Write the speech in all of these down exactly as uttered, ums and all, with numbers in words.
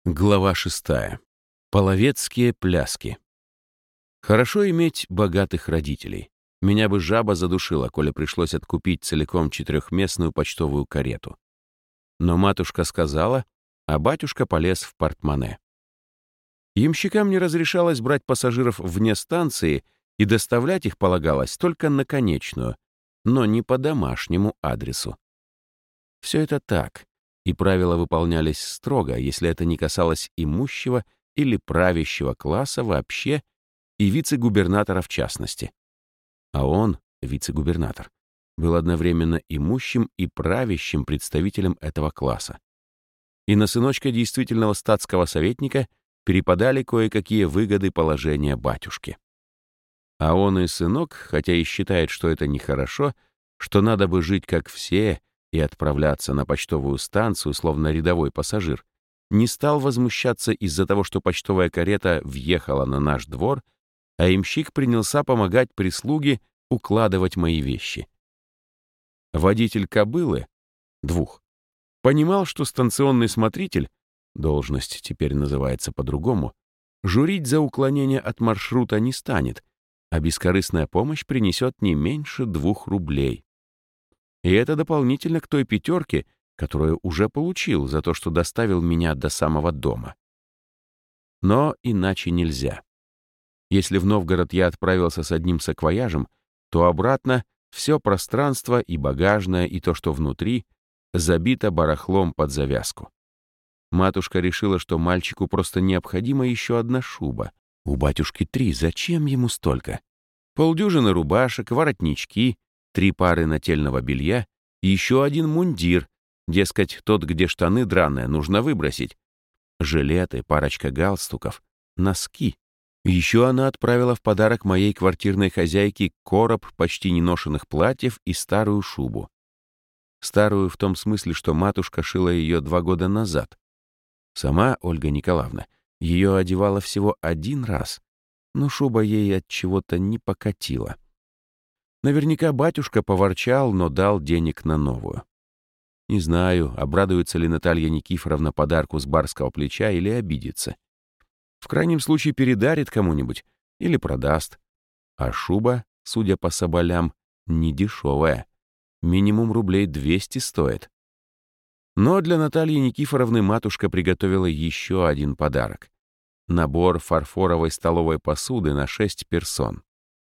Глава шестая. Половецкие пляски. Хорошо иметь богатых родителей. Меня бы жаба задушила, коли пришлось откупить целиком четырехместную почтовую карету. Но матушка сказала, а батюшка полез в портмоне. Ямщикам не разрешалось брать пассажиров вне станции, и доставлять их полагалось только на конечную, но не по домашнему адресу. Все это так. И правила выполнялись строго, если это не касалось имущего или правящего класса вообще и вице-губернатора в частности. А он, вице-губернатор, был одновременно имущим и правящим представителем этого класса. И на сыночка действительного статского советника перепадали кое-какие выгоды положения батюшки. А он и сынок, хотя и считает, что это нехорошо, что надо бы жить как все, и отправляться на почтовую станцию, словно рядовой пассажир, не стал возмущаться из-за того, что почтовая карета въехала на наш двор, а имщик принялся помогать прислуге укладывать мои вещи. Водитель кобылы, двух, понимал, что станционный смотритель, должность теперь называется по-другому, журить за уклонение от маршрута не станет, а бескорыстная помощь принесет не меньше двух рублей. И это дополнительно к той пятерке, которую уже получил за то, что доставил меня до самого дома. Но иначе нельзя. Если в Новгород я отправился с одним саквояжем, то обратно все пространство и багажное, и то, что внутри, забито барахлом под завязку. Матушка решила, что мальчику просто необходима еще одна шуба. У батюшки три, зачем ему столько? Полдюжины рубашек, воротнички, три пары нательного белья и еще один мундир, дескать, тот, где штаны драные, нужно выбросить, жилеты, парочка галстуков, носки. Еще она отправила в подарок моей квартирной хозяйке короб почти неношенных платьев и старую шубу. Старую в том смысле, что матушка шила ее два года назад. Сама Ольга Николаевна ее одевала всего один раз, но шуба ей от чего-то не покатила. Наверняка батюшка поворчал, но дал денег на новую. Не знаю, обрадуется ли Наталья Никифоровна подарку с барского плеча или обидится. В крайнем случае передарит кому-нибудь или продаст. А шуба, судя по соболям, не дешевая. Минимум рублей двести стоит. Но для Натальи Никифоровны матушка приготовила еще один подарок. Набор фарфоровой столовой посуды на шесть персон.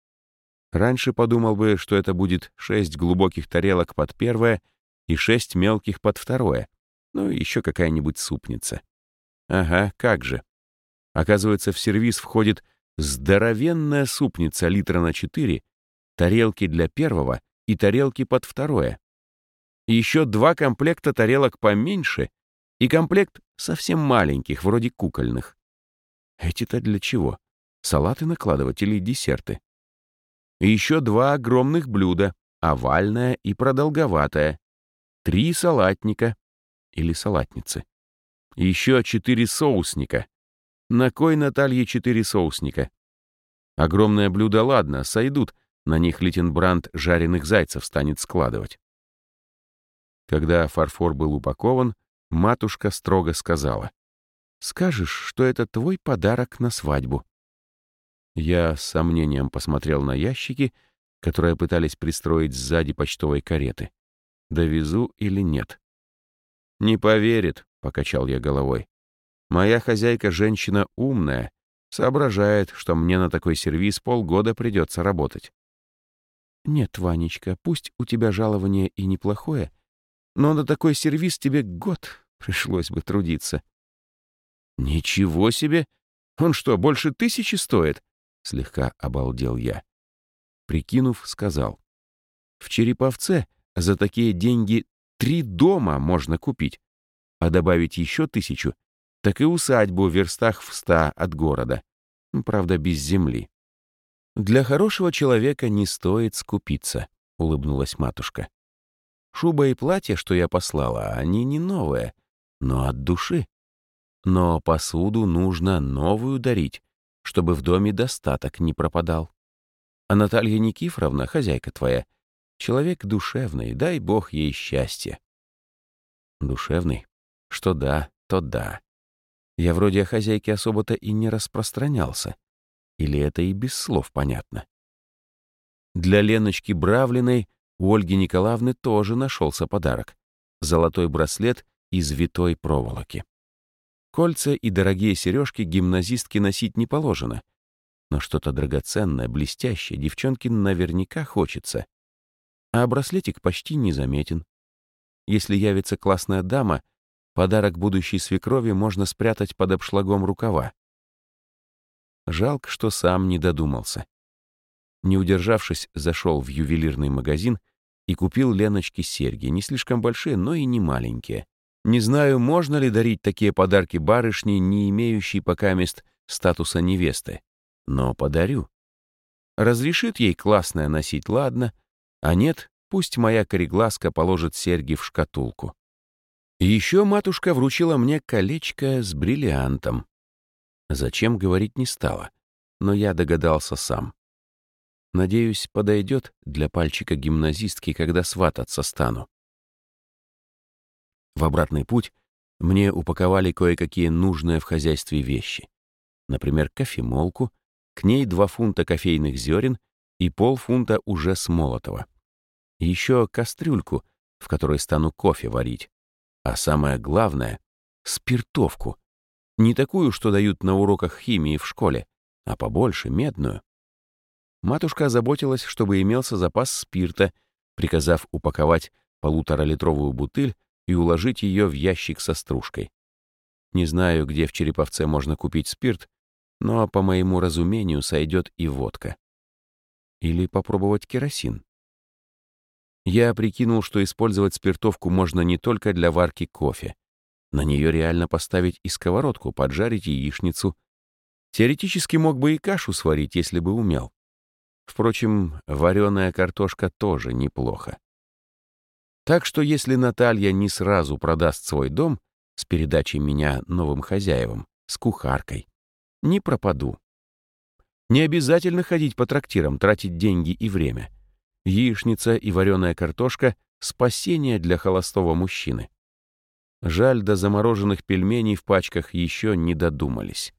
Раньше подумал бы, что это будет шесть глубоких тарелок под первое и шесть мелких под второе, ну и еще какая-нибудь супница. Ага, как же. Оказывается, в сервиз входит здоровенная супница литра на четыре, тарелки для первого и тарелки под второе. И еще два комплекта тарелок поменьше и комплект совсем маленьких, вроде кукольных. Эти-то для чего? Салаты накладывать или десерты? И еще два огромных блюда, овальное и продолговатое. Три салатника или салатницы. И еще четыре соусника. На кой Наталье четыре соусника? Огромное блюдо, ладно, сойдут. На них Литенбранд жареных зайцев станет складывать. Когда фарфор был упакован, матушка строго сказала: «Скажешь, что это твой подарок на свадьбу». Я с сомнением посмотрел на ящики, которые пытались пристроить сзади почтовой кареты. Довезу или нет? «Не поверит», — покачал я головой. «Моя хозяйка женщина умная, соображает, что мне на такой сервиз полгода придется работать». «Нет, Ванечка, пусть у тебя жалование и неплохое, но на такой сервиз тебе год пришлось бы трудиться». «Ничего себе! Он что, больше тысячи стоит?» Слегка обалдел я. Прикинув, сказал: «В Череповце за такие деньги три дома можно купить, а добавить еще тысячу, так и усадьбу в верстах в ста от города, правда, без земли». «Для хорошего человека не стоит скупиться», — улыбнулась матушка. «Шуба и платье, что я послала, они не новые, но от души. Но посуду нужно новую дарить, чтобы в доме достаток не пропадал. А Наталья Никифоровна, хозяйка твоя, человек душевный, дай бог ей счастья». Душевный? Что да, то да. Я вроде о хозяйке особо-то и не распространялся. Или это и без слов понятно? Для Леночки Бравлиной у Ольги Николаевны тоже нашелся подарок. Золотой браслет из витой проволоки. Кольца и дорогие сережки гимназистке носить не положено. Но что-то драгоценное, блестящее девчонке наверняка хочется. А браслетик почти незаметен. Если явится классная дама, подарок будущей свекрови можно спрятать под обшлагом рукава. Жалко, что сам не додумался. Не удержавшись, зашел в ювелирный магазин и купил Леночке серьги, не слишком большие, но и не маленькие. Не знаю, можно ли дарить такие подарки барышне, не имеющей пока мест статуса невесты, но подарю. Разрешит ей классное носить, ладно, а нет, пусть моя кореглазка положит серьги в шкатулку. И еще матушка вручила мне колечко с бриллиантом. Зачем, говорить не стала, но я догадался сам. Надеюсь, подойдет для пальчика гимназистки, когда свататься стану. В обратный путь мне упаковали кое-какие нужные в хозяйстве вещи. Например, кофемолку, к ней два фунта кофейных зерен и полфунта уже смолотого. Еще кастрюльку, в которой стану кофе варить. А самое главное — спиртовку. Не такую, что дают на уроках химии в школе, а побольше, медную. Матушка озаботилась, чтобы имелся запас спирта, приказав упаковать полуторалитровую бутыль и уложить ее в ящик со стружкой. Не знаю, где в Череповце можно купить спирт, но, по моему разумению, сойдет и водка. Или попробовать керосин. Я прикинул, что использовать спиртовку можно не только для варки кофе. На нее реально поставить и сковородку, поджарить яичницу. Теоретически мог бы и кашу сварить, если бы умел. Впрочем, вареная картошка тоже неплохо. Так что если Наталья не сразу продаст свой дом с передачей меня новым хозяевам, с кухаркой, не пропаду. Не обязательно ходить по трактирам, тратить деньги и время. Яичница и вареная картошка — спасение для холостого мужчины. Жаль, до замороженных пельменей в пачках еще не додумались.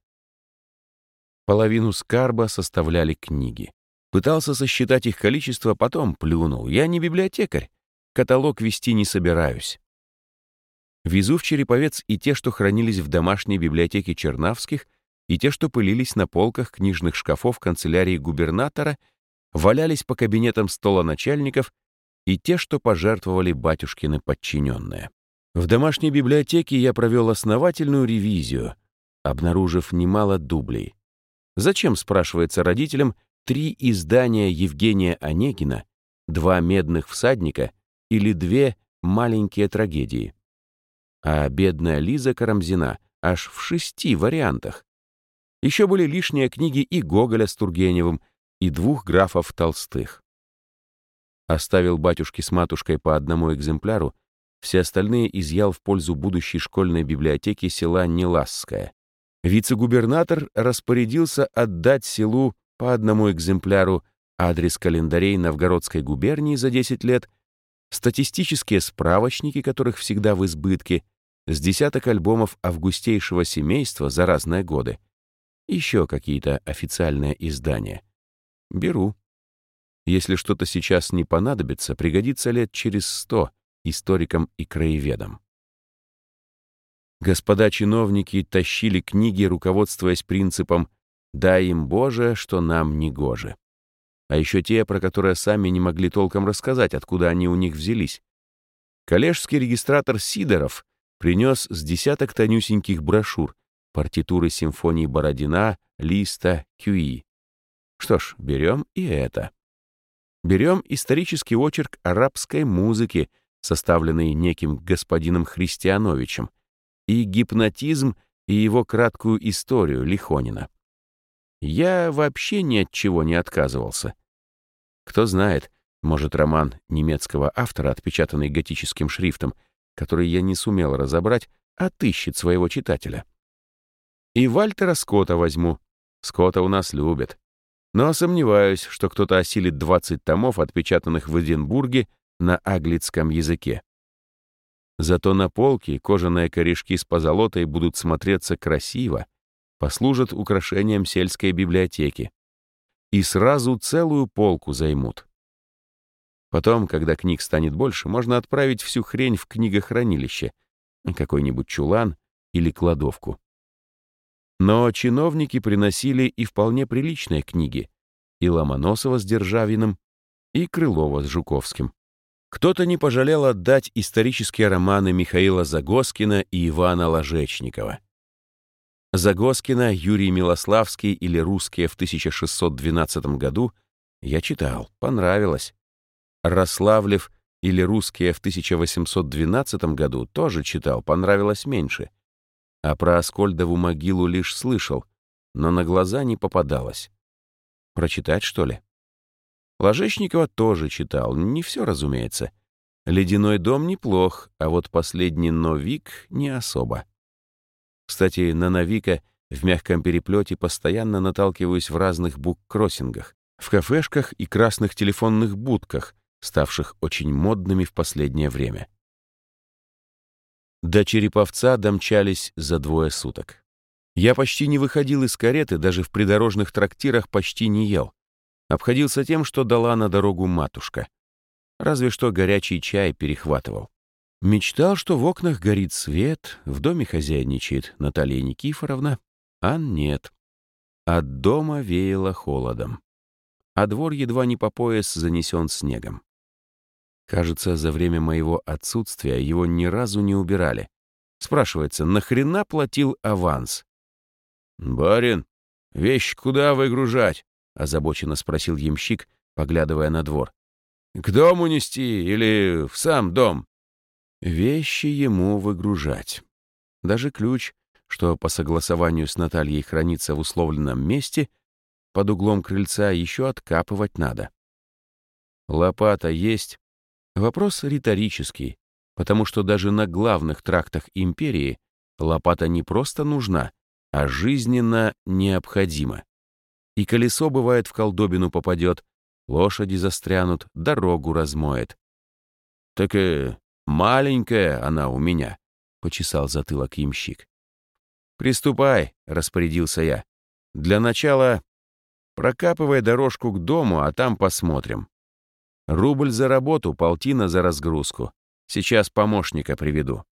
Половину скарба составляли книги. Пытался сосчитать их количество, потом плюнул. Я не библиотекарь, каталог вести не собираюсь. Везу в Череповец и те, что хранились в домашней библиотеке Чернавских, и те, что пылились на полках книжных шкафов канцелярии губернатора, валялись по кабинетам столоначальников, и те, что пожертвовали батюшкины подчиненные. В домашней библиотеке я провел основательную ревизию, обнаружив немало дублей. Зачем, спрашивается родителям, три издания Евгения Онегина, два медных всадника или две маленькие трагедии? А бедная Лиза Карамзина аж в шести вариантах. Еще были лишние книги и Гоголя с Тургеневым, и двух графов Толстых. Оставил батюшке с матушкой по одному экземпляру, все остальные изъял в пользу будущей школьной библиотеки села Неласское. Вице-губернатор распорядился отдать селу по одному экземпляру, адрес календарей Новгородской губернии за десять лет, статистические справочники, которых всегда в избытке, с десяток альбомов августейшего семейства за разные годы, еще какие-то официальные издания. Беру. Если что-то сейчас не понадобится, пригодится лет через сто историкам и краеведам. Господа чиновники тащили книги, руководствуясь принципом «дай им, Боже, что нам не гоже». А еще те, про которые сами не могли толком рассказать, откуда они у них взялись. Коллежский регистратор Сидоров принес с десяток тонюсеньких брошюр, партитуры симфоний Бородина, Листа, Кюи. Что ж, берем и это. Берем исторический очерк арабской музыки, составленный неким господином Христиановичем, и гипнотизм и его краткую историю Лихонина. Я вообще ни от чего не отказывался. Кто знает, может, роман немецкого автора, отпечатанный готическим шрифтом, который я не сумел разобрать, отыщет своего читателя. И Вальтера Скотта возьму. Скотта у нас любят. Но сомневаюсь, что кто-то осилит двадцать томов, отпечатанных в Эдинбурге на аглицком языке. Зато на полке кожаные корешки с позолотой будут смотреться красиво, послужат украшением сельской библиотеки. И сразу целую полку займут. Потом, когда книг станет больше, можно отправить всю хрень в книгохранилище, какой-нибудь чулан или кладовку. Но чиновники приносили и вполне приличные книги, и Ломоносова с Державиным, и Крылова с Жуковским. Кто-то не пожалел отдать исторические романы Михаила Загоскина и Ивана Ложечникова. Загоскина «Юрий Милославский» или «Русские» в тысяча шестьсот двенадцатом году я читал, понравилось. Рославлев или «Русские» в тысяча восемьсот двенадцатом году тоже читал, понравилось меньше. А про Аскольдову могилу лишь слышал, но на глаза не попадалось. Прочитать, что ли? Ложечникова тоже читал, не все, разумеется. «Ледяной дом» неплох, а вот последний «Новик» не особо. Кстати, на «Новика» в мягком переплете постоянно наталкиваюсь в разных буккроссингах, в кафешках и красных телефонных будках, ставших очень модными в последнее время. До Череповца домчались за двое суток. Я почти не выходил из кареты, даже в придорожных трактирах почти не ел. Обходился тем, что дала на дорогу матушка. Разве что горячий чай перехватывал. Мечтал, что в окнах горит свет, в доме хозяйничает Наталья Никифоровна, а нет. От дома веяло холодом. А двор едва не по пояс занесен снегом. Кажется, за время моего отсутствия его ни разу не убирали. Спрашивается, нахрена платил аванс? «Барин, вещи куда выгружать?» — озабоченно спросил ямщик, поглядывая на двор. «К дому нести или в сам дом?» Вещи ему выгружать. Даже ключ, что по согласованию с Натальей хранится в условленном месте, под углом крыльца еще откапывать надо. Лопата есть? Вопрос риторический, потому что даже на главных трактах империи лопата не просто нужна, а жизненно необходима. И колесо, бывает, в колдобину попадет, лошади застрянут, дорогу размоет. «Так и маленькая она у меня», — почесал затылок ямщик. «Приступай», — распорядился я. «Для начала прокапывай дорожку к дому, а там посмотрим. Рубль за работу, полтина за разгрузку. Сейчас помощника приведу».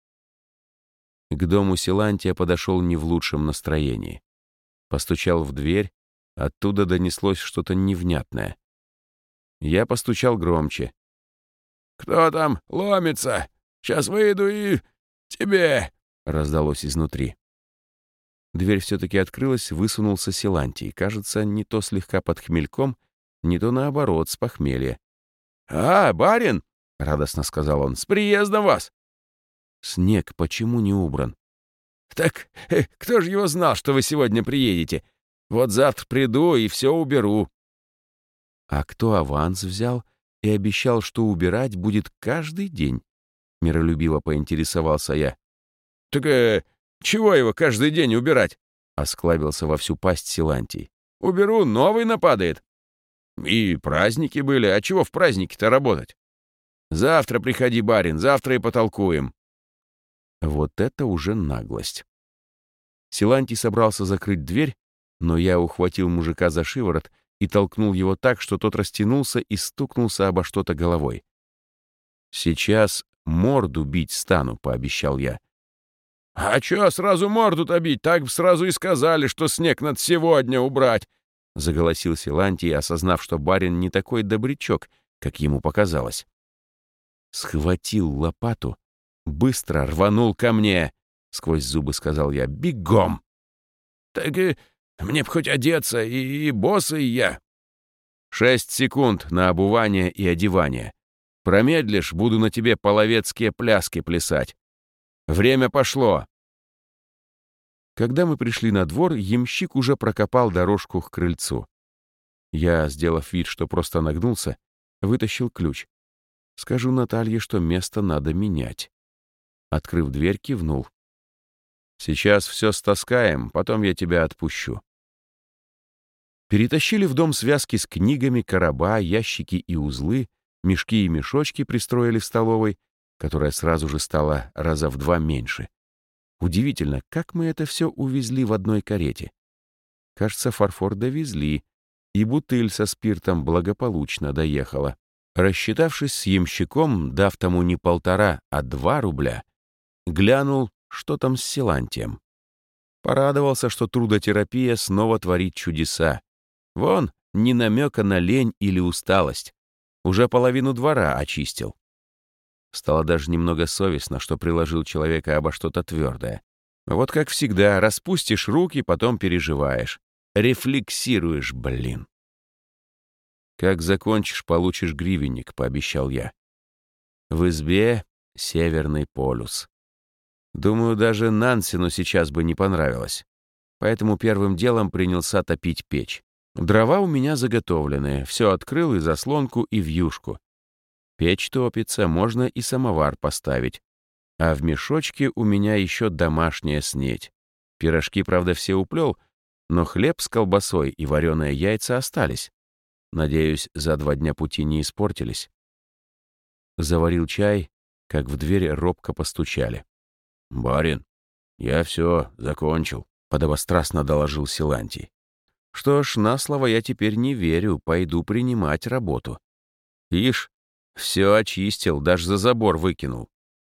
К дому Силантия подошел не в лучшем настроении. Постучал в дверь, оттуда донеслось что-то невнятное. Я постучал громче. «Кто там ломится? Сейчас выйду и... тебе!» — раздалось изнутри. Дверь все-таки открылась, высунулся Силантий. Кажется, не то слегка под хмельком, не то наоборот, с похмелья. «А, барин!» — радостно сказал он. «С приездом вас!» «Снег почему не убран?» «Так э, кто же его знал, что вы сегодня приедете? Вот завтра приду и все уберу». «А кто аванс взял и обещал, что убирать будет каждый день?» Миролюбиво поинтересовался я. «Так э, чего его каждый день убирать?» — осклабился во всю пасть Силантий. «Уберу, новый нападает. И праздники были, а чего в праздники-то работать? Завтра приходи, барин, завтра и потолкуем». Вот это уже наглость. Силантий собрался закрыть дверь, но я ухватил мужика за шиворот и толкнул его так, что тот растянулся и стукнулся обо что-то головой. «Сейчас морду бить стану», — пообещал я. «А чё сразу морду-то бить? Так сразу и сказали, что снег надо сегодня убрать», — заголосил Силантий, осознав, что барин не такой добрячок, как ему показалось. Схватил лопату, быстро рванул ко мне, — сквозь зубы сказал я. «Бегом!» «Так и мне б хоть одеться, и, и босый я». «Шесть секунд на обувание и одевание. Промедлишь, буду на тебе половецкие пляски плясать. Время пошло». Когда мы пришли на двор, ямщик уже прокопал дорожку к крыльцу. Я, сделав вид, что просто нагнулся, вытащил ключ. Скажу Наталье, что место надо менять. Открыв дверь, кивнул. «Сейчас все стаскаем, потом я тебя отпущу». Перетащили в дом связки с книгами, короба, ящики и узлы, мешки и мешочки пристроили в столовой, которая сразу же стала раза в два меньше. Удивительно, как мы это все увезли в одной карете. Кажется, фарфор довезли, и бутыль со спиртом благополучно доехала. Рассчитавшись с ямщиком, дав тому не полтора, а два рубля, глянул, что там с Силантием. Порадовался, что трудотерапия снова творит чудеса. Вон, ни намека на лень или усталость. Уже половину двора очистил. Стало даже немного совестно, что приложил человека обо что-то твердое. Вот как всегда, распустишь руки, потом переживаешь. Рефлексируешь, блин. «Как закончишь, получишь гривенник», — пообещал я. В избе Северный полюс. Думаю, даже Нансену сейчас бы не понравилось. Поэтому первым делом принялся топить печь. Дрова у меня заготовленные, все открыл и заслонку, и вьюшку. Печь топится, можно и самовар поставить. А в мешочке у меня еще домашняя снеть. Пирожки, правда, все уплел, но хлеб с колбасой и вареные яйца остались. Надеюсь, за два дня пути не испортились. Заварил чай, как в дверь робко постучали. «Барин, я все закончил», — подобострастно доложил Силантий. «Что ж, на слово я теперь не верю, пойду принимать работу. Ишь, все очистил, даже за забор выкинул.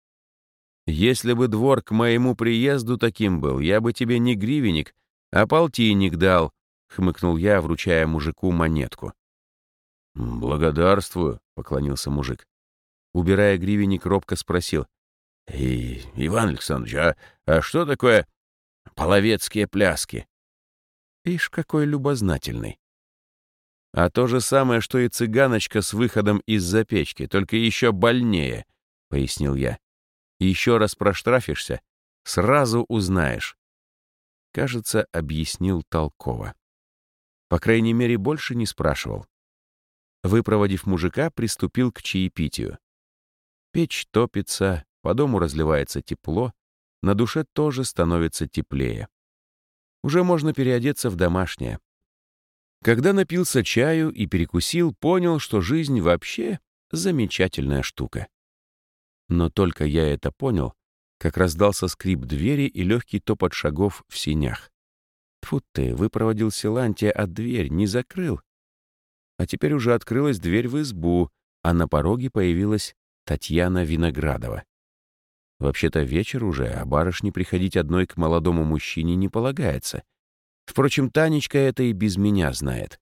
Если бы двор к моему приезду таким был, я бы тебе не гривенник, а полтинник дал», — хмыкнул я, вручая мужику монетку. «Благодарствую», — поклонился мужик. Убирая гривенник, робко спросил. «И, Иван Александрович, а, а что такое половецкие пляски?» Ишь, какой любознательный. «А то же самое, что и цыганочка с выходом из-за печки, только еще больнее», — пояснил я. «Еще раз проштрафишься, сразу узнаешь». Кажется, объяснил толково. По крайней мере, больше не спрашивал. Выпроводив мужика, приступил к чаепитию. Печь топится, по дому разливается тепло, на душе тоже становится теплее. Уже можно переодеться в домашнее. Когда напился чаю и перекусил, понял, что жизнь вообще замечательная штука. Но только я это понял, как раздался скрип двери и легкий топот шагов в сенях. Тьфу ты, выпроводил Силантия, а дверь не закрыл. А теперь уже открылась дверь в избу, а на пороге появилась Татьяна Виноградова. Вообще-то вечер уже, а барышне приходить одной к молодому мужчине не полагается. Впрочем, Танечка это и без меня знает.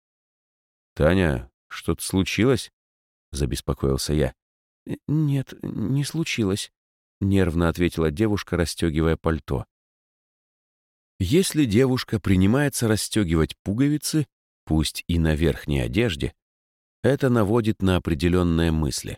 «Таня, что-то случилось?» — забеспокоился я. «Нет, не случилось», — нервно ответила девушка, расстегивая пальто. Если девушка принимается расстегивать пуговицы, пусть и на верхней одежде, это наводит на определенные мысли.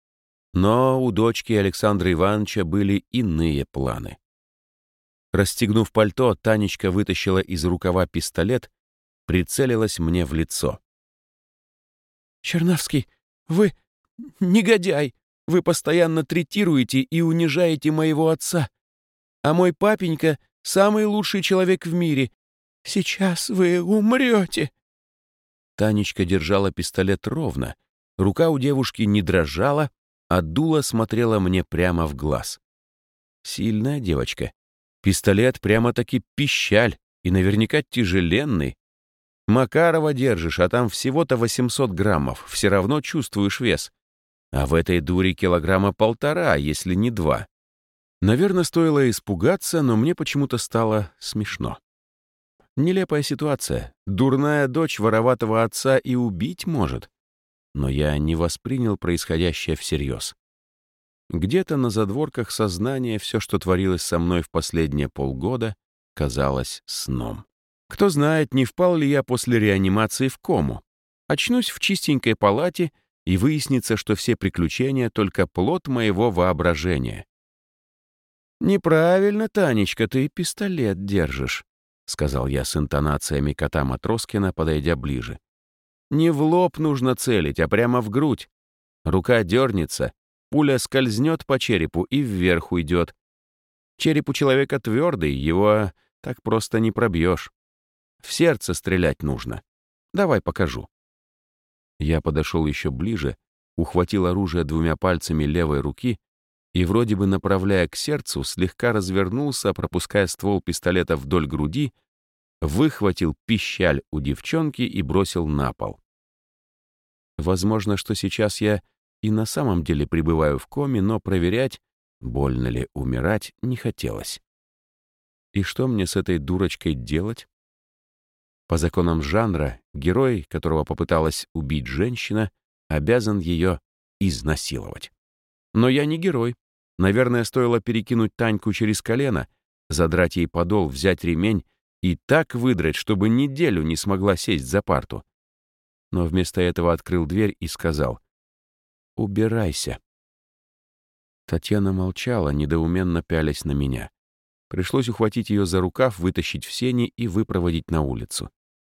Но у дочки Александра Ивановича были иные планы. Расстегнув пальто, Танечка вытащила из рукава пистолет, прицелилась мне в лицо. «Чернавский, вы негодяй! Вы постоянно третируете и унижаете моего отца. А мой папенька — самый лучший человек в мире. Сейчас вы умрете!» Танечка держала пистолет ровно, рука у девушки не дрожала, а дуло смотрела мне прямо в глаз. Сильная девочка. Пистолет прямо-таки пищаль и наверняка тяжеленный. Макарова держишь, а там всего-то восемьсот граммов, все равно чувствуешь вес. А в этой дуре килограмма полтора, если не два. Наверное, стоило испугаться, но мне почему-то стало смешно. Нелепая ситуация. Дурная дочь вороватого отца и убить может. Но я не воспринял происходящее всерьез. Где-то на задворках сознания все, что творилось со мной в последние полгода, казалось сном. Кто знает, не впал ли я после реанимации в кому. Очнусь в чистенькой палате, и выяснится, что все приключения — только плод моего воображения. «Неправильно, Танечка, ты пистолет держишь», — сказал я с интонациями кота Матроскина, подойдя ближе. «Не в лоб нужно целить, а прямо в грудь. Рука дернется, пуля скользнет по черепу и вверх уйдет. Череп у человека твердый, его так просто не пробьешь. В сердце стрелять нужно. Давай покажу». Я подошел еще ближе, ухватил оружие двумя пальцами левой руки и, вроде бы направляя к сердцу, слегка развернулся, пропуская ствол пистолета вдоль груди, выхватил пищаль у девчонки и бросил на пол. Возможно, что сейчас я и на самом деле пребываю в коме, но проверять, больно ли умирать, не хотелось. И что мне с этой дурочкой делать? По законам жанра, герой, которого попыталась убить женщина, обязан ее изнасиловать. Но я не герой. Наверное, стоило перекинуть Таньку через колено, задрать ей подол, взять ремень и так выдрать, чтобы неделю не смогла сесть за парту. Но вместо этого открыл дверь и сказал: «Убирайся». Татьяна молчала, недоуменно пялясь на меня. Пришлось ухватить ее за рукав, вытащить в сени и выпроводить на улицу.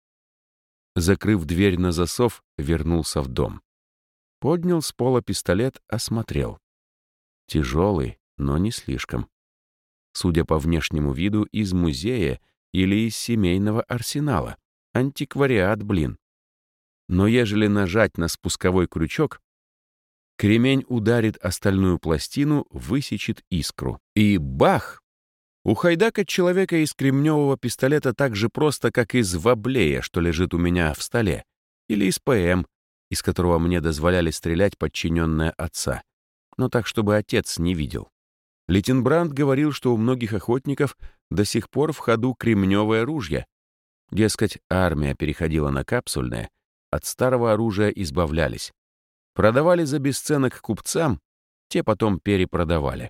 Закрыв дверь на засов, вернулся в дом. Поднял с пола пистолет, осмотрел. Тяжелый, но не слишком. Судя по внешнему виду, из музея или из семейного арсенала. Антиквариат, блин. Но ежели нажать на спусковой крючок, кремень ударит о стальную пластину, высечет искру. И бах! Ухайдакать человека из кремневого пистолета так же просто, как из воблея, что лежит у меня в столе, или из ПМ, из которого мне дозволяли стрелять подчиненные отца, но так, чтобы отец не видел. Лейтенбранд говорил, что у многих охотников до сих пор в ходу кремневое ружье. Дескать, армия переходила на капсульное, от старого оружия избавлялись. Продавали за бесценок купцам, те потом перепродавали.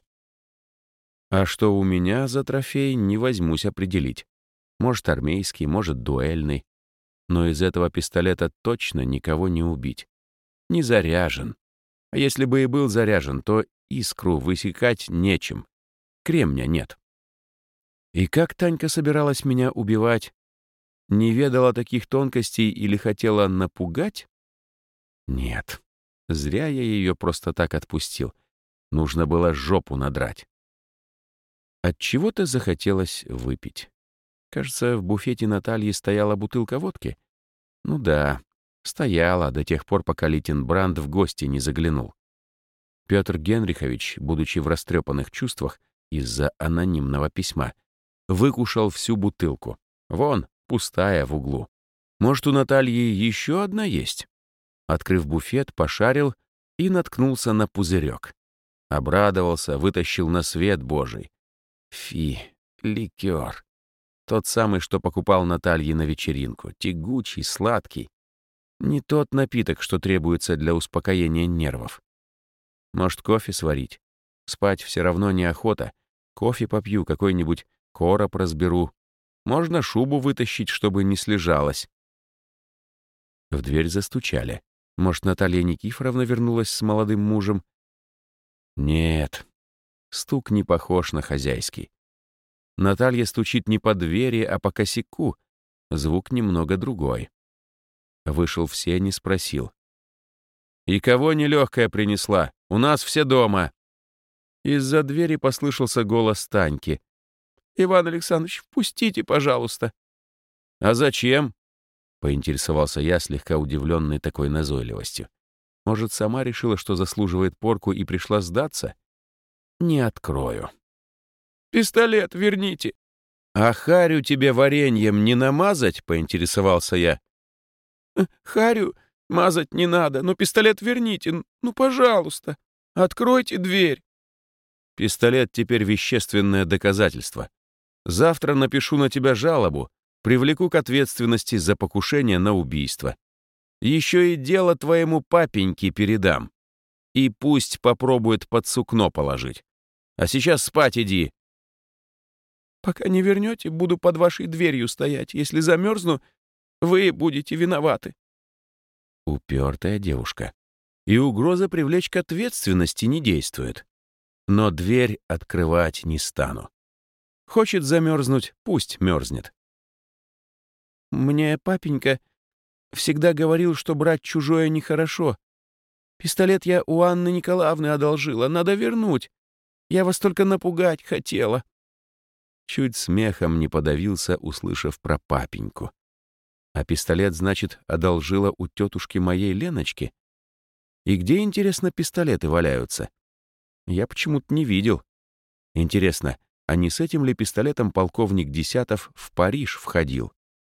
А что у меня за трофей, не возьмусь определить. Может, армейский, может, дуэльный. Но из этого пистолета точно никого не убить. Не заряжен. А если бы и был заряжен, то искру высекать нечем. Кремня нет. И как Танька собиралась меня убивать? Не ведала таких тонкостей или хотела напугать? Нет. Зря я ее просто так отпустил. Нужно было жопу надрать. Отчего-то захотелось выпить. Кажется, в буфете Натальи стояла бутылка водки. Ну да, стояла до тех пор, пока Лейтенбранд в гости не заглянул. Петр Генрихович, будучи в растрепанных чувствах из-за анонимного письма, выкушал всю бутылку. Вон, пустая в углу. Может, у Натальи еще одна есть? Открыв буфет, пошарил и наткнулся на пузырек. Обрадовался, вытащил на свет Божий. Фи, ликер. Тот самый, что покупал Наталье на вечеринку. Тягучий, сладкий. Не тот напиток, что требуется для успокоения нервов. Может, кофе сварить? Спать все равно неохота. Кофе попью, какой-нибудь короб разберу. Можно шубу вытащить, чтобы не слежалась. В дверь застучали. Может, Наталья Никифоровна вернулась с молодым мужем? Нет. Стук не похож на хозяйский. Наталья стучит не по двери, а по косяку. Звук немного другой. Вышел в сени, спросил: «И кого нелегкая принесла? У нас все дома». Из-за двери послышался голос Таньки. «Иван Александрович, впустите, пожалуйста». «А зачем?» — поинтересовался я, слегка удивленный такой назойливостью. Может, сама решила, что заслуживает порку и пришла сдаться? Не открою. «Пистолет верните». «А харю тебе вареньем не намазать?» — поинтересовался я. «Харю мазать не надо, но пистолет верните, ну, пожалуйста, откройте дверь». «Пистолет теперь вещественное доказательство. Завтра напишу на тебя жалобу, привлеку к ответственности за покушение на убийство. Еще и дело твоему папеньке передам. И пусть попробует под сукно положить. А сейчас спать иди». «Пока не вернете, буду под вашей дверью стоять. Если замерзну, вы будете виноваты». Упертая девушка. И угроза привлечь к ответственности не действует. Но дверь открывать не стану. Хочет замерзнуть, пусть мерзнет. «Мне папенька всегда говорил, что брать чужое нехорошо. Пистолет я у Анны Николаевны одолжила, надо вернуть. Я вас только напугать хотела». Чуть смехом не подавился, услышав про папеньку. А пистолет, значит, одолжила у тетушки моей Леночки? И где, интересно, пистолеты валяются? Я почему-то не видел. Интересно, а не с этим ли пистолетом полковник Десятов в Париж входил?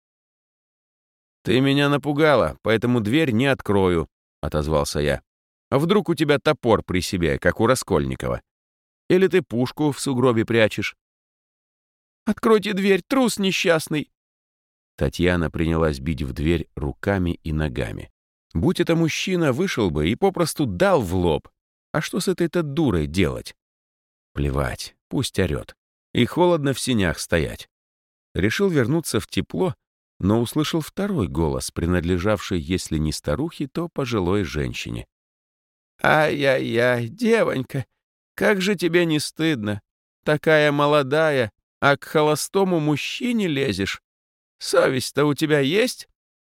«Ты меня напугала, поэтому дверь не открою», — отозвался я. «А вдруг у тебя топор при себе, как у Раскольникова? Или ты пушку в сугробе прячешь?» «Откройте дверь, трус несчастный!» Татьяна принялась бить в дверь руками и ногами. Будь это мужчина, вышел бы и попросту дал в лоб. А что с этой-то дурой делать? Плевать, пусть орет. И холодно в сенях стоять. Решил вернуться в тепло, но услышал второй голос, принадлежавший, если не старухе, то пожилой женщине. «Ай-яй-яй, девонька, как же тебе не стыдно? Такая молодая, а к холостому мужчине лезешь? Совесть-то у тебя есть?»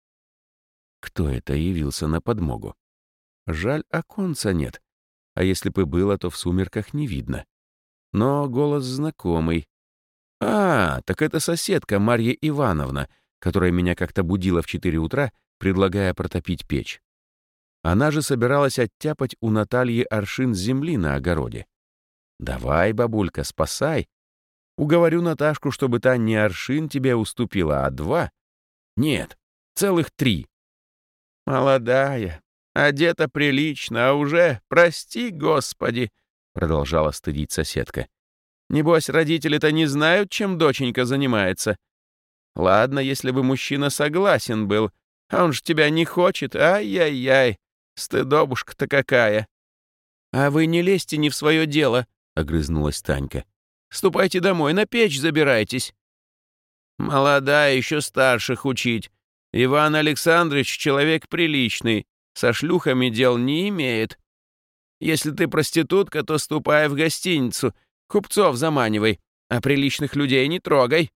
Кто это явился на подмогу? Жаль, оконца нет. А если бы было, то в сумерках не видно. Но голос знакомый. А, так это соседка Марья Ивановна, которая меня как-то будила в четыре утра, предлагая протопить печь. Она же собиралась оттяпать у Натальи аршин земли на огороде. «Давай, бабулька, спасай. Уговорю Наташку, чтобы та не аршин тебе уступила, а два. Нет, целых три». «Молодая, одета прилично, а уже, прости, Господи!» — продолжала стыдить соседка. «Небось, родители-то не знают, чем доченька занимается. Ладно, если бы мужчина согласен был, а он ж тебя не хочет, ай-яй-яй, стыдобушка-то какая!» «А вы не лезьте не в свое дело», — огрызнулась Танька. «Ступайте домой, на печь забирайтесь». «Молодая, еще старших учить. Иван Александрович человек приличный, со шлюхами дел не имеет. Если ты проститутка, то ступай в гостиницу, купцов заманивай, а приличных людей не трогай».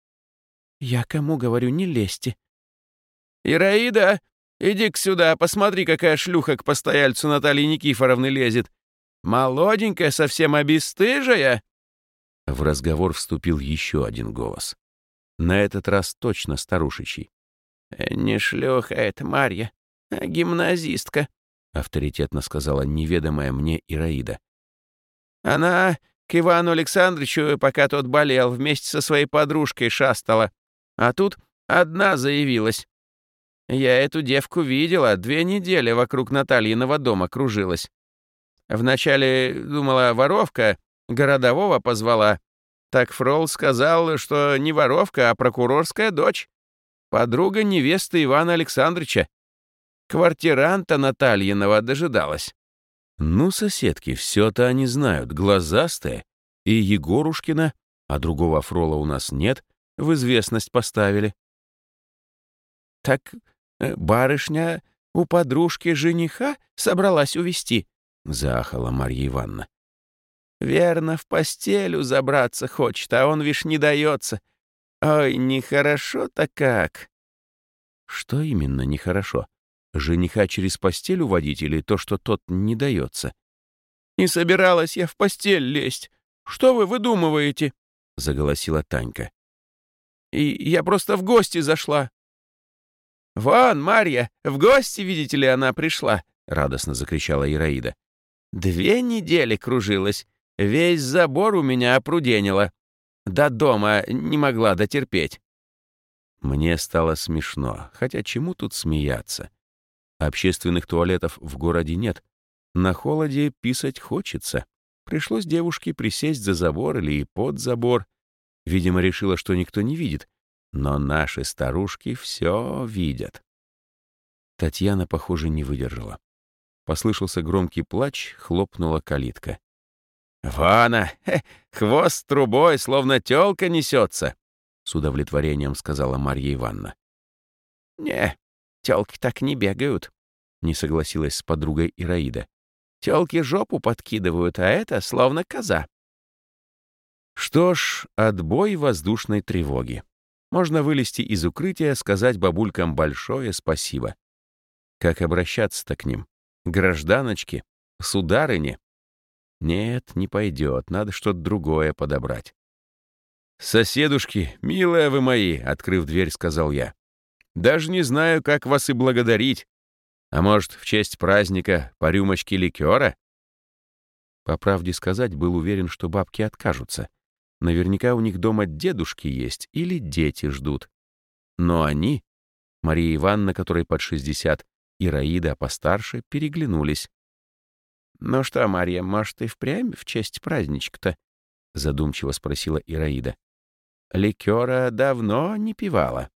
«Я кому говорю, не лезьте?» «Ираида, иди-ка сюда, посмотри, какая шлюха к постояльцу Натальи Никифоровны лезет. Молоденькая, совсем обесстыжая». В разговор вступил еще один голос. На этот раз точно старушечий. «Не шлюха это, Марья, а гимназистка», — авторитетно сказала неведомая мне Ираида. «Она к Ивану Александровичу, пока тот болел, вместе со своей подружкой шастала. А тут одна заявилась. Я эту девку видела, две недели вокруг Натальиного дома кружилась. Вначале думала, воровка, городового позвала. Так фрол сказал, что не воровка, а прокурорская дочь. Подруга невесты Ивана Александровича. Квартиранта Натальиного дожидалась». Ну, соседки, все-то они знают, глазастые. И Егорушкина, а другого фрола у нас нет, в известность поставили. «Так э, барышня у подружки жениха собралась увести», — заахала Марья Ивановна. «Верно, в постелю забраться хочет, а он, вишь, не дается. Ой, нехорошо-то как». Что именно нехорошо? Жениха через постель уводить или то, что тот не дается? «Не собиралась я в постель лезть. Что вы выдумываете?» — заголосила Танька. «И я просто в гости зашла». «Вон, Марья, в гости, видите ли, она пришла», — радостно закричала Ираида. «Две недели кружилась, весь забор у меня опруденила. До дома не могла дотерпеть». Мне стало смешно, хотя чему тут смеяться? Общественных туалетов в городе нет. На холоде писать хочется. Пришлось девушке присесть за забор или и под забор. Видимо, решила, что никто не видит. Но наши старушки все видят. Татьяна, похоже, не выдержала. Послышался громкий плач, хлопнула калитка. «Вона, хе, хвост трубой, словно тёлка несется», — с удовлетворением сказала Марья Ивановна. «Не, тёлки так не бегают», — не согласилась с подругой Ираида. «Тёлки жопу подкидывают, а это словно коза». Что ж, отбой воздушной тревоги. Можно вылезти из укрытия, сказать бабулькам большое спасибо. Как обращаться-то к ним? Гражданочки? Сударыни? Нет, не пойдет, надо что-то другое подобрать. «Соседушки, милые вы мои», — открыв дверь, сказал я. «Даже не знаю, как вас и благодарить. А может, в честь праздника по рюмочке ликера?» По правде сказать, был уверен, что бабки откажутся. Наверняка у них дома дедушки есть или дети ждут. Но они, Мария Ивановна, которой под шестьдесят, и Раида постарше, переглянулись. «Ну что, Марья, может, и впрямь в честь праздничка-то?» — задумчиво спросила Ираида. «Ликера давно не пивала».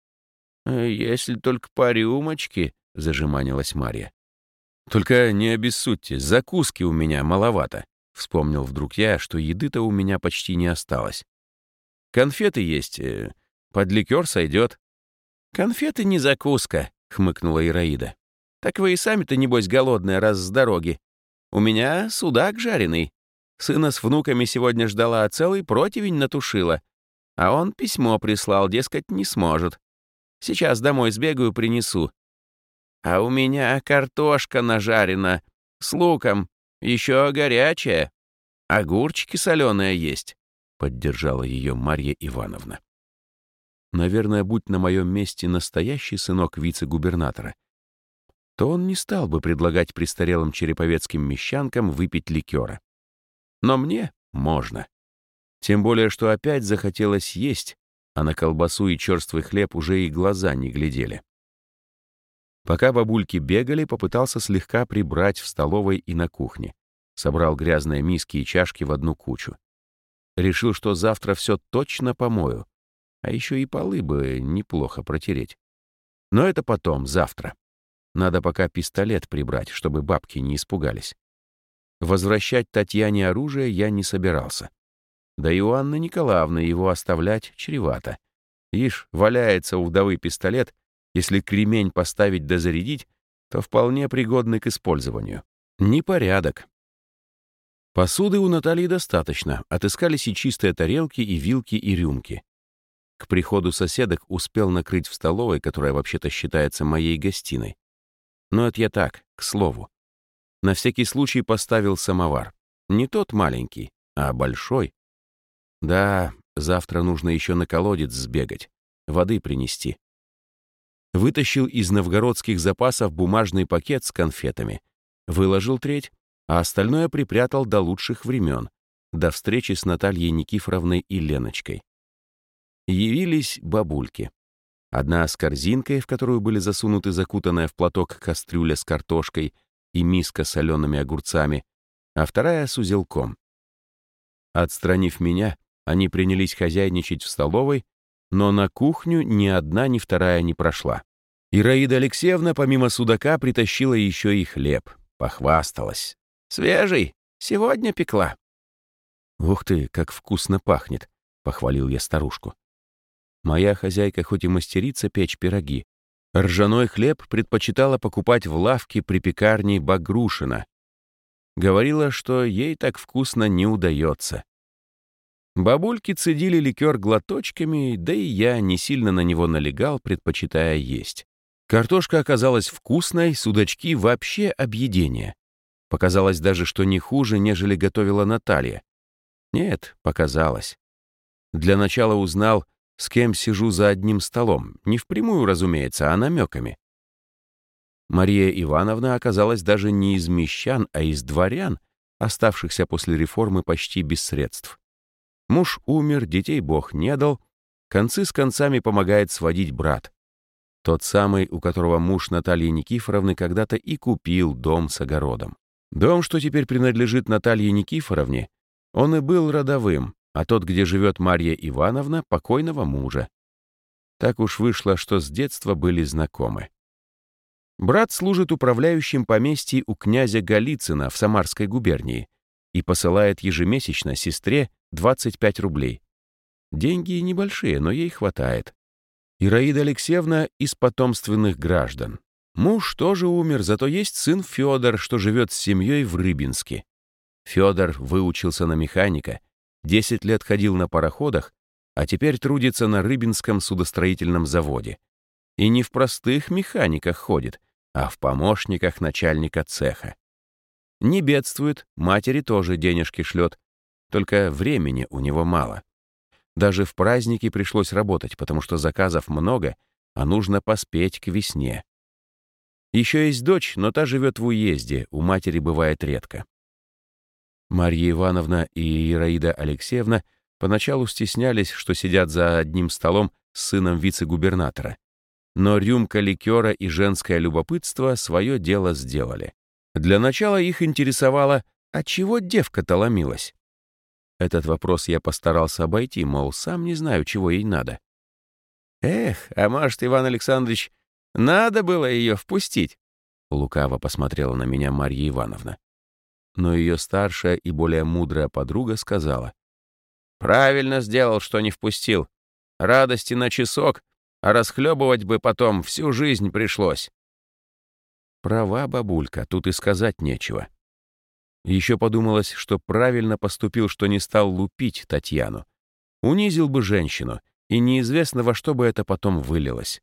«Если только по рюмочке», — зажиманилась Марья. «Только не обессудьте, закуски у меня маловато», — вспомнил вдруг я, что еды-то у меня почти не осталось. «Конфеты есть, э, под ликер сойдет». «Конфеты не закуска», — хмыкнула Ираида. «Так вы и сами-то, небось, голодные, раз с дороги. У меня судак жареный. Сына с внуками сегодня ждала, а целый противень натушила. А он письмо прислал, дескать, не сможет. Сейчас домой сбегаю, принесу. А у меня картошка нажарена, с луком, еще горячая. Огурчики соленые есть», — поддержала ее Марья Ивановна. Наверное, будь на моем месте настоящий сынок вице-губернатора, то он не стал бы предлагать престарелым череповецким мещанкам выпить ликера. Но мне можно. Тем более, что опять захотелось есть, а на колбасу и черствый хлеб уже и глаза не глядели. Пока бабульки бегали, попытался слегка прибрать в столовой и на кухне. Собрал грязные миски и чашки в одну кучу. Решил, что завтра все точно помою. А еще и полы бы неплохо протереть. Но это потом, завтра. Надо пока пистолет прибрать, чтобы бабки не испугались. Возвращать Татьяне оружие я не собирался. Да и у Анны Николаевны его оставлять чревато. Ишь, валяется у вдовы пистолет, если кремень поставить да зарядить, то вполне пригодный к использованию. Непорядок. Посуды у Натальи достаточно, отыскались и чистые тарелки, и вилки, и рюмки. К приходу соседок успел накрыть в столовой, которая вообще-то считается моей гостиной. Но это я так, к слову. На всякий случай поставил самовар. Не тот маленький, а большой. Да, завтра нужно еще на колодец сбегать, воды принести. Вытащил из новгородских запасов бумажный пакет с конфетами, выложил треть, а остальное припрятал до лучших времен, до встречи с Натальей Никифоровной и Леночкой. Явились бабульки. Одна с корзинкой, в которую были засунуты закутанная в платок кастрюля с картошкой и миска с солеными огурцами, а вторая с узелком. Отстранив меня, они принялись хозяйничать в столовой, но на кухню ни одна, ни вторая не прошла. Ираида Алексеевна помимо судака притащила еще и хлеб, похвасталась. «Свежий, сегодня пекла». «Ух ты, как вкусно пахнет», — похвалил я старушку. Моя хозяйка хоть и мастерица печь пироги, ржаной хлеб предпочитала покупать в лавке при пекарне Багрушина. Говорила, что ей так вкусно не удается. Бабульки цедили ликер глоточками, да и я не сильно на него налегал, предпочитая есть. Картошка оказалась вкусной, судачки вообще объедение. Показалось даже, что не хуже, нежели готовила Наталья. Нет, показалось. Для начала узнал, с кем сижу за одним столом. Не впрямую, разумеется, а намеками. Мария Ивановна оказалась даже не из мещан, а из дворян, оставшихся после реформы почти без средств. Муж умер, детей Бог не дал, концы с концами помогает сводить брат. Тот самый, у которого муж Натальи Никифоровны когда-то и купил дом с огородом. Дом, что теперь принадлежит Наталье Никифоровне, он и был родовым, а тот, где живет Марья Ивановна, покойного мужа. Так уж вышло, что с детства были знакомы. Брат служит управляющим поместья у князя Голицына в Самарской губернии и посылает ежемесячно сестре двадцать пять рублей. Деньги небольшие, но ей хватает. Ираида Алексеевна из потомственных граждан. Муж тоже умер, зато есть сын Федор, что живет с семьей в Рыбинске. Федор выучился на механика, десять лет ходил на пароходах, а теперь трудится на Рыбинском судостроительном заводе. И не в простых механиках ходит, а в помощниках начальника цеха. Не бедствует, матери тоже денежки шлет, только времени у него мало. Даже в праздники пришлось работать, потому что заказов много, а нужно поспеть к весне. Еще есть дочь, но та живет в уезде, у матери бывает редко. Марья Ивановна и Ираида Алексеевна поначалу стеснялись, что сидят за одним столом с сыном вице-губернатора. Но рюмка ликера и женское любопытство свое дело сделали. Для начала их интересовало, а чего девка-то ломилась? Этот вопрос я постарался обойти, мол, сам не знаю, чего ей надо. «Эх, а может, Иван Александрович, надо было ее впустить?» Лукаво посмотрела на меня Марья Ивановна. Но ее старшая и более мудрая подруга сказала: «Правильно сделал, что не впустил. Радости на часок, а расхлебывать бы потом всю жизнь пришлось». Права бабулька, тут и сказать нечего. Еще подумалось, что правильно поступил, что не стал лупить Татьяну. Унизил бы женщину, и неизвестно, во что бы это потом вылилось.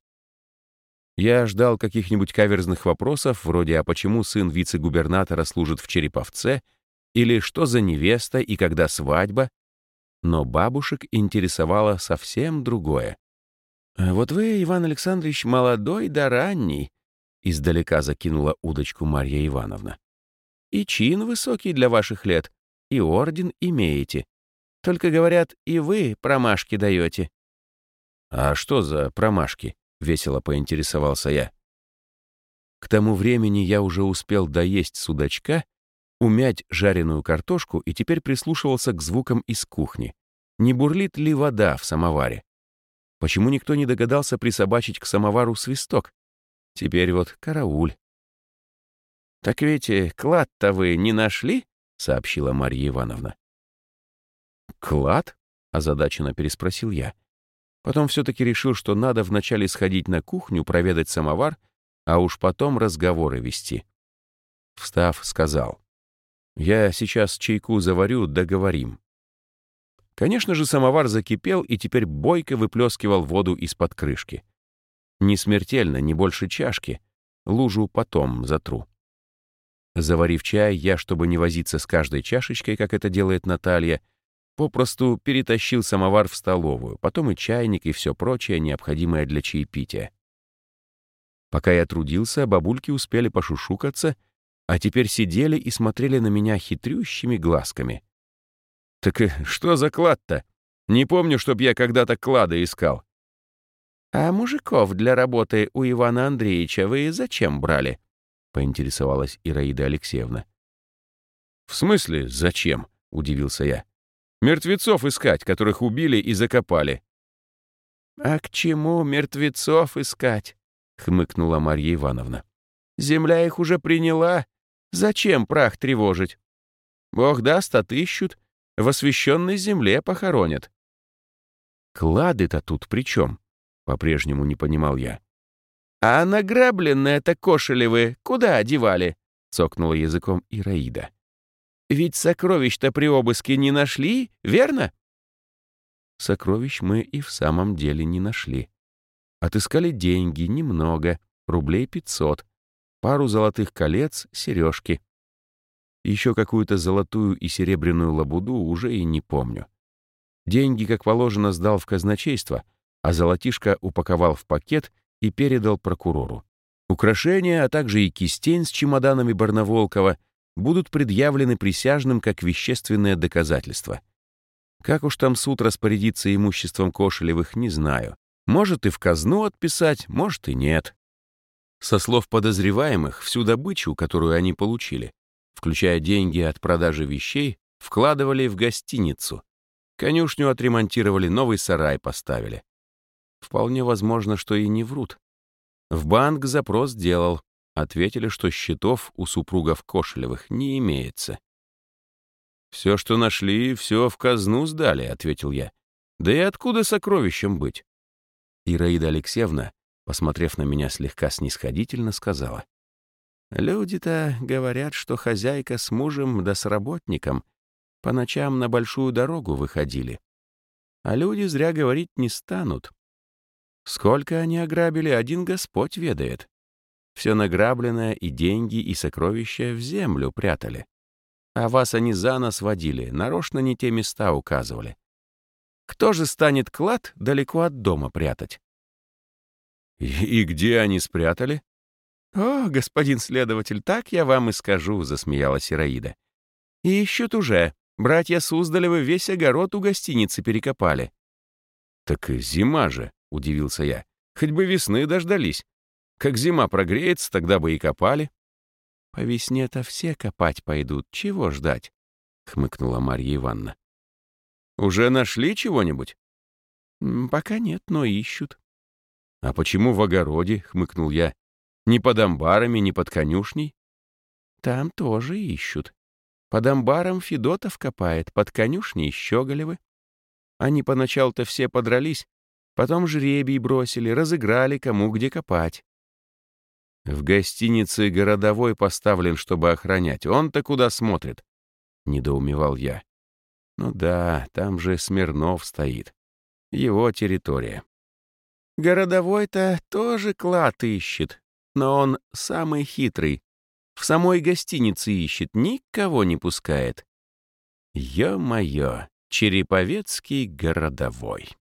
Я ждал каких-нибудь каверзных вопросов, вроде «А почему сын вице-губернатора служит в Череповце?» или «Что за невеста и когда свадьба?» Но бабушек интересовало совсем другое. «Вот вы, Иван Александрович, молодой да ранний», — издалека закинула удочку Марья Ивановна. «И чин высокий для ваших лет, и орден имеете. Только, говорят, и вы промашки даете». «А что за промашки?» — весело поинтересовался я. К тому времени я уже успел доесть судачка, умять жареную картошку и теперь прислушивался к звукам из кухни. Не бурлит ли вода в самоваре? Почему никто не догадался присобачить к самовару свисток? Теперь вот карауль. «Так ведь клад-то вы не нашли?» — сообщила Марья Ивановна. «Клад?» — озадаченно переспросил я. Потом все-таки решил, что надо вначале сходить на кухню, проведать самовар, а уж потом разговоры вести. Встав, сказал: «Я сейчас чайку заварю, договорим». Конечно же, самовар закипел и теперь бойко выплескивал воду из-под крышки. Не смертельно, не больше чашки. Лужу потом затру. Заварив чай, я, чтобы не возиться с каждой чашечкой, как это делает Наталья, попросту перетащил самовар в столовую, потом и чайник, и все прочее, необходимое для чаепития. Пока я трудился, бабульки успели пошушукаться, а теперь сидели и смотрели на меня хитрющими глазками. «Так что за клад-то? Не помню, чтоб я когда-то клады искал». «А мужиков для работы у Ивана Андреевича вы зачем брали?» — поинтересовалась Ираида Алексеевна. «В смысле, зачем?» — удивился я. «Мертвецов искать, которых убили и закопали». «А к чему мертвецов искать?» — хмыкнула Марья Ивановна. «Земля их уже приняла. Зачем прах тревожить? Бог даст, отыщут, в освященной земле похоронят». «Клады-то тут при чем?» — по-прежнему не понимал я. «А награбленное-то Кошелевы куда одевали?» — цокнула языком Ираида. «Ведь сокровищ-то при обыске не нашли, верно?» Сокровищ мы и в самом деле не нашли. Отыскали деньги, немного, рублей пятьсот, пару золотых колец, сережки. Еще какую-то золотую и серебряную лабуду уже и не помню. Деньги, как положено, сдал в казначейство, а золотишко упаковал в пакет и передал прокурору. Украшения, а также и кистень с чемоданами Барнаволкова будут предъявлены присяжным как вещественное доказательство. Как уж там суд распорядится имуществом Кошелевых, не знаю. Может и в казну отписать, может и нет. Со слов подозреваемых, всю добычу, которую они получили, включая деньги от продажи вещей, вкладывали в гостиницу. Конюшню отремонтировали, новый сарай поставили. Вполне возможно, что и не врут. В банк запрос делал. Ответили, что счетов у супругов Кошелевых не имеется. «Все, что нашли, все в казну сдали», — ответил я. «Да и откуда сокровищем быть?» Ираида Алексеевна, посмотрев на меня слегка снисходительно, сказала: «Люди-то говорят, что хозяйка с мужем да с работником по ночам на большую дорогу выходили. А люди зря говорить не станут. Сколько они ограбили, один Господь ведает. Все награбленное и деньги, и сокровища в землю прятали. А вас они за нос водили, нарочно не те места указывали. Кто же станет клад далеко от дома прятать?» «И, и где они спрятали?» «О, господин следователь, так я вам и скажу», — засмеялась Ираида. Ищут уже. Братья Суздалевы весь огород у гостиницы перекопали. «Так и зима же», — удивился я. «Хоть бы весны дождались. Как зима прогреется, тогда бы и копали». «По весне-то все копать пойдут. Чего ждать?» — хмыкнула Марья Ивановна. «Уже нашли чего-нибудь?» «Пока нет, но ищут». «А почему в огороде?» — хмыкнул я. «Ни под амбарами, ни под конюшней?» «Там тоже ищут. Под амбаром Федотов копает, под конюшней Щеголевы. Они поначалу-то все подрались, потом жребий бросили, разыграли, кому где копать». «В гостинице городовой поставлен, чтобы охранять. Он-то куда смотрит?» — недоумевал я. «Ну да, там же Смирнов стоит. Его территория». «Городовой-то тоже клад ищет, но он самый хитрый. В самой гостинице ищет, никого не пускает». Ё-моё, Череповецкий городовой.